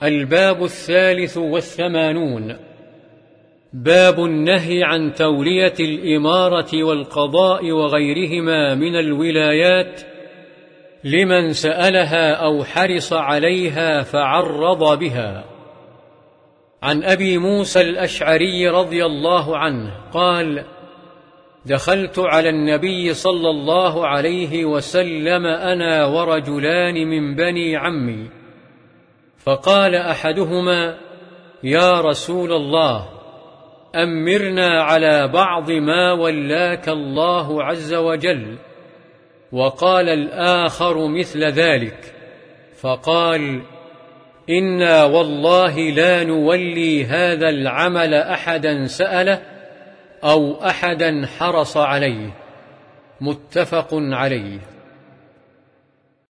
الباب 83. باب النهي عن تولية الإمارة والقضاء وغيرهما من الولايات لمن سألها أو حرص عليها فعرض بها. عن أبي موسى الأشعري رضي الله عنه قال: دخلت على النبي صلى الله عليه وسلم أنا ورجلان من بني عمي، فقال أحدهما: يا رسول الله، أمرنا على بعض ما ولاك الله عز وجل. وقال الآخر مثل ذلك، فقال: إنا والله لا نولي هذا العمل أحدا سأله أو أحدا حرص عليه. متفق عليه.